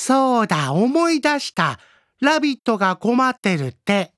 そうだ、思い出した。ラビットが困ってるって。